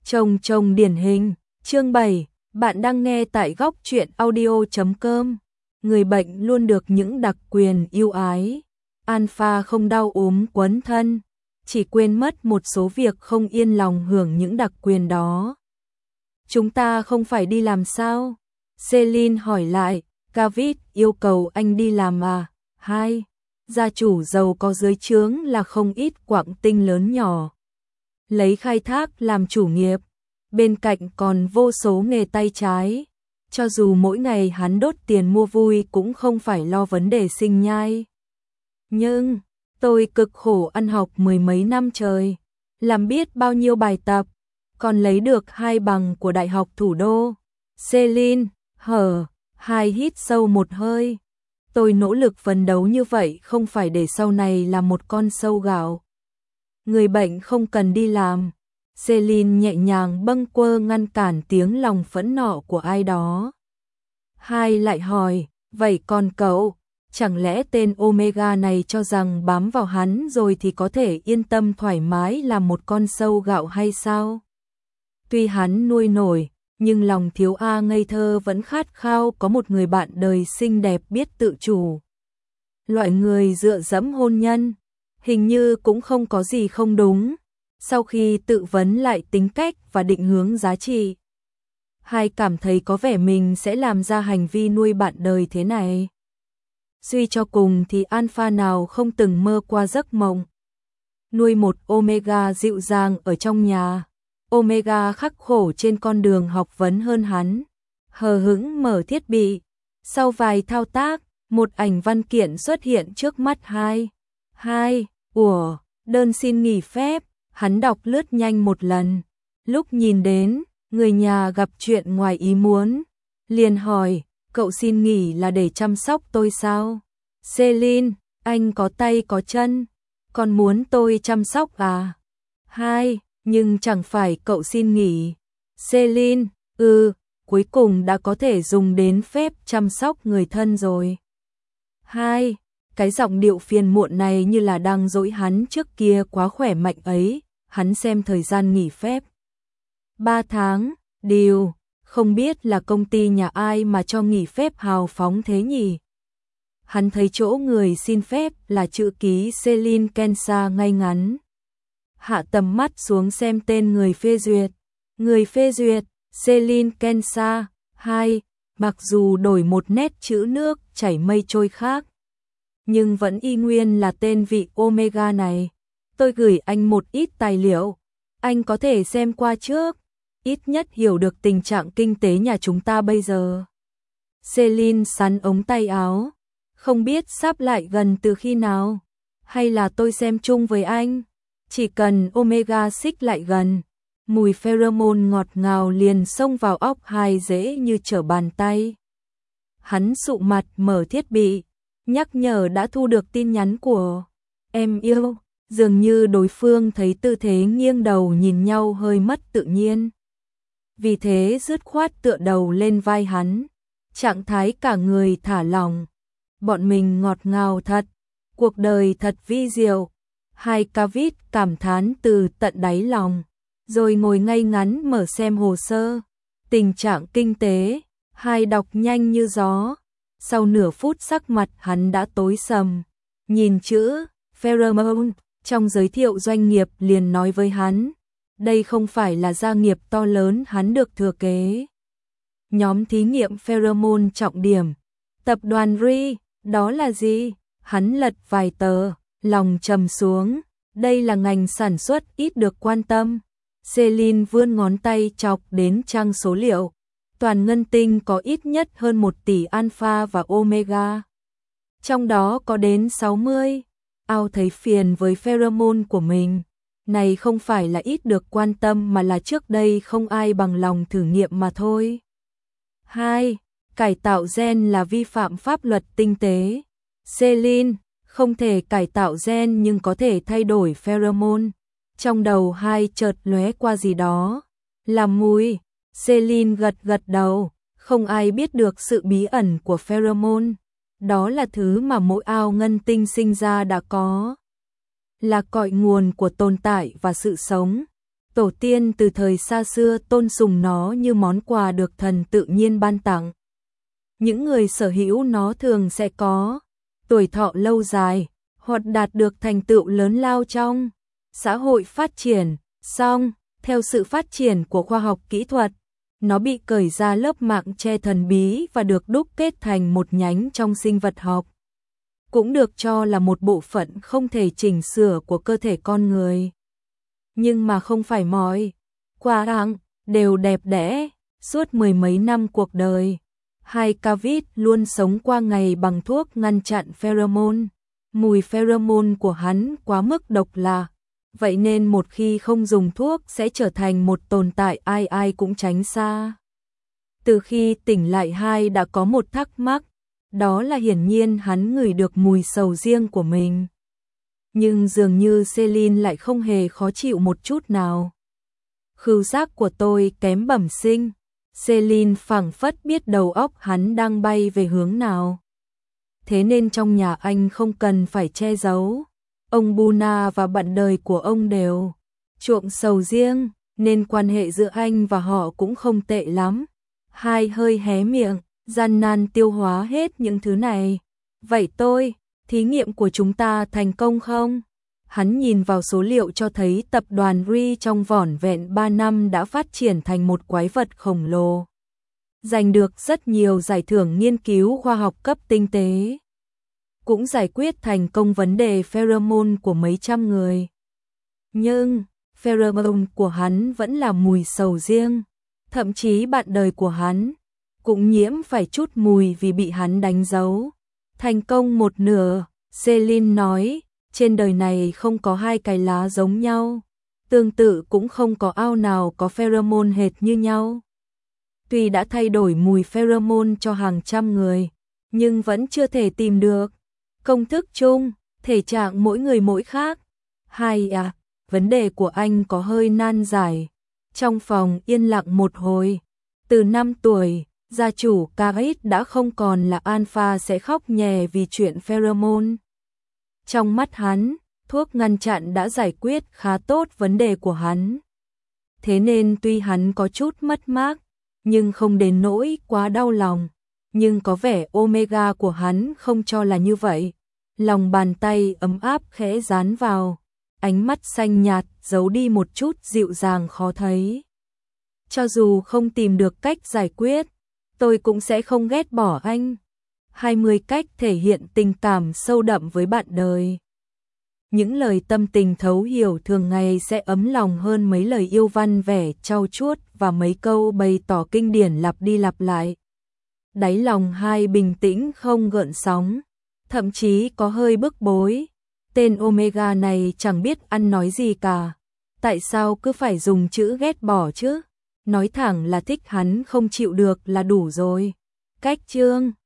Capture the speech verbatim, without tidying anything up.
Chồng chồng điển hình, chương bảy, bạn đang nghe tại góc truyện audio chấm com. Người bệnh luôn được những đặc quyền ưu ái. Alpha không đau ốm quấn thân, chỉ quên mất một số việc không yên lòng hưởng những đặc quyền đó. Chúng ta không phải đi làm sao? Celine hỏi lại, David yêu cầu anh đi làm à? Hai, gia chủ giàu có dưới trướng là không ít quặng tinh lớn nhỏ. Lấy khai thác làm chủ nghiệp, bên cạnh còn vô số nghề tay trái. Cho dù mỗi ngày hắn đốt tiền mua vui cũng không phải lo vấn đề sinh nhai. Nhưng, tôi cực khổ ăn học mười mấy năm trời, làm biết bao nhiêu bài tập, còn lấy được hai bằng của Đại học Thủ đô. Celine, hở, hai hít sâu một hơi. Tôi nỗ lực phấn đấu như vậy không phải để sau này là một con sâu gạo. Người bệnh không cần đi làm. Celine nhẹ nhàng bâng quơ ngăn cản tiếng lòng phẫn nộ của ai đó. Hai lại hỏi, vậy còn cậu, chẳng lẽ tên Omega này cho rằng bám vào hắn rồi thì có thể yên tâm thoải mái làm một con sâu gạo hay sao? Tuy hắn nuôi nổi, nhưng lòng thiếu A ngây thơ vẫn khát khao có một người bạn đời xinh đẹp biết tự chủ. Loại người dựa dẫm hôn nhân, hình như cũng không có gì không đúng. Sau khi tự vấn lại tính cách và định hướng giá trị, hai cảm thấy có vẻ mình sẽ làm ra hành vi nuôi bạn đời thế này. Suy cho cùng thì Alpha nào không từng mơ qua giấc mộng nuôi một Omega dịu dàng ở trong nhà. Omega khắc khổ trên con đường học vấn hơn hắn, hờ hững mở thiết bị. Sau vài thao tác, một ảnh văn kiện xuất hiện trước mắt hai. Hai, ủa, đơn xin nghỉ phép. Hắn đọc lướt nhanh một lần, lúc nhìn đến, người nhà gặp chuyện ngoài ý muốn, liền hỏi, cậu xin nghỉ là để chăm sóc tôi sao? Celine, anh có tay có chân, còn muốn tôi chăm sóc à? Hai, nhưng chẳng phải cậu xin nghỉ. Celine, ừ, cuối cùng đã có thể dùng đến phép chăm sóc người thân rồi. Hai, cái giọng điệu phiền muộn này như là đang dỗi hắn trước kia quá khỏe mạnh ấy. Hắn xem thời gian nghỉ phép ba tháng, điều, không biết là công ty nhà ai mà cho nghỉ phép hào phóng thế nhỉ. Hắn thấy chỗ người xin phép là chữ ký Celine Kensa ngay ngắn. Hạ tầm mắt xuống xem tên người phê duyệt. Người phê duyệt, Celine Kensa. Hai, mặc dù đổi một nét chữ nước chảy mây trôi khác, nhưng vẫn y nguyên là tên vị Omega này. Tôi gửi anh một ít tài liệu, anh có thể xem qua trước, ít nhất hiểu được tình trạng kinh tế nhà chúng ta bây giờ. Celine sắn ống tay áo, không biết sắp lại gần từ khi nào, hay là tôi xem chung với anh. Chỉ cần Omega xích lại gần, mùi pheromone ngọt ngào liền xông vào óc hai dễ như trở bàn tay. Hắn sụ mặt mở thiết bị, nhắc nhở đã thu được tin nhắn của em yêu. Dường như đối phương thấy tư thế nghiêng đầu nhìn nhau hơi mất tự nhiên. Vì thế dứt khoát tựa đầu lên vai hắn, trạng thái cả người thả lỏng. Bọn mình ngọt ngào thật, cuộc đời thật vi diệu. Hai David cảm thán từ tận đáy lòng, rồi ngồi ngay ngắn mở xem hồ sơ. Tình trạng kinh tế, hai đọc nhanh như gió. Sau nửa phút sắc mặt hắn đã tối sầm, nhìn chữ pheromone trong giới thiệu doanh nghiệp liền nói với hắn, đây không phải là gia nghiệp to lớn hắn được thừa kế. Nhóm thí nghiệm pheromone trọng điểm, tập đoàn Ri, đó là gì? Hắn lật vài tờ, lòng trầm xuống, đây là ngành sản xuất ít được quan tâm. Celine vươn ngón tay chọc đến trang số liệu, toàn ngân tinh có ít nhất hơn một tỷ alpha và omega. Trong đó có đến sáu mươi. Ao thấy phiền với pheromone của mình, này không phải là ít được quan tâm mà là trước đây không ai bằng lòng thử nghiệm mà thôi. Hai, cải tạo gen là vi phạm pháp luật tinh tế. Celine, không thể cải tạo gen nhưng có thể thay đổi pheromone. Trong đầu hai chợt lóe qua gì đó. Làm mùi, Celine gật gật đầu, không ai biết được sự bí ẩn của pheromone. Đó là thứ mà mỗi ao ngân tinh sinh ra đã có, là cội nguồn của tồn tại và sự sống. Tổ tiên từ thời xa xưa tôn sùng nó như món quà được thần tự nhiên ban tặng. Những người sở hữu nó thường sẽ có tuổi thọ lâu dài, hoặc đạt được thành tựu lớn lao trong xã hội phát triển. Song, theo sự phát triển của khoa học kỹ thuật, nó bị cởi ra lớp mạng che thần bí và được đúc kết thành một nhánh trong sinh vật học. Cũng được cho là một bộ phận không thể chỉnh sửa của cơ thể con người. Nhưng mà không phải mọi quả răng đều đẹp đẽ. Suốt mười mấy năm cuộc đời, hai Cavit luôn sống qua ngày bằng thuốc ngăn chặn pheromone. Mùi pheromone của hắn quá mức độc lạ, vậy nên một khi không dùng thuốc sẽ trở thành một tồn tại ai ai cũng tránh xa. Từ khi tỉnh lại hai đã có một thắc mắc, đó là hiển nhiên hắn ngửi được mùi sầu riêng của mình. Nhưng dường như Celine lại không hề khó chịu một chút nào. Khứu giác của tôi kém bẩm sinh. Celine phảng phất biết đầu óc hắn đang bay về hướng nào. Thế nên trong nhà anh không cần phải che giấu. Ông Buna và bạn đời của ông đều chuộng sầu riêng, nên quan hệ giữa anh và họ cũng không tệ lắm. Hai hơi hé miệng, gian nan tiêu hóa hết những thứ này. Vậy tôi, thí nghiệm của chúng ta thành công không? Hắn nhìn vào số liệu cho thấy tập đoàn Ri trong vỏn vẹn ba năm đã phát triển thành một quái vật khổng lồ. Giành được rất nhiều giải thưởng nghiên cứu khoa học cấp tinh tế. Cũng giải quyết thành công vấn đề pheromone của mấy trăm người. Nhưng, pheromone của hắn vẫn là mùi sầu riêng. Thậm chí bạn đời của hắn cũng nhiễm phải chút mùi vì bị hắn đánh dấu. Thành công một nửa, Celine nói, trên đời này không có hai cái lá giống nhau. Tương tự cũng không có ao nào có pheromone hệt như nhau. Tuy đã thay đổi mùi pheromone cho hàng trăm người, nhưng vẫn chưa thể tìm được công thức chung, thể trạng mỗi người mỗi khác. Hay à, vấn đề của anh có hơi nan giải. Trong phòng yên lặng một hồi, từ năm tuổi, gia chủ Cavit đã không còn là Alpha sẽ khóc nhè vì chuyện pheromone. Trong mắt hắn, thuốc ngăn chặn đã giải quyết khá tốt vấn đề của hắn. Thế nên tuy hắn có chút mất mát, nhưng không đến nỗi quá đau lòng. Nhưng có vẻ Omega của hắn không cho là như vậy. Lòng bàn tay ấm áp khẽ dán vào, ánh mắt xanh nhạt giấu đi một chút dịu dàng khó thấy. Cho dù không tìm được cách giải quyết, tôi cũng sẽ không ghét bỏ anh. hai mươi cách thể hiện tình cảm sâu đậm với bạn đời. Những lời tâm tình thấu hiểu thường ngày sẽ ấm lòng hơn mấy lời yêu văn vẻ trau chuốt và mấy câu bày tỏ kinh điển lặp đi lặp lại. Đáy lòng hai bình tĩnh không gợn sóng, thậm chí có hơi bức bối. Tên Omega này chẳng biết ăn nói gì cả. Tại sao cứ phải dùng chữ ghét bỏ chứ? Nói thẳng là thích hắn không chịu được là đủ rồi. Cách chương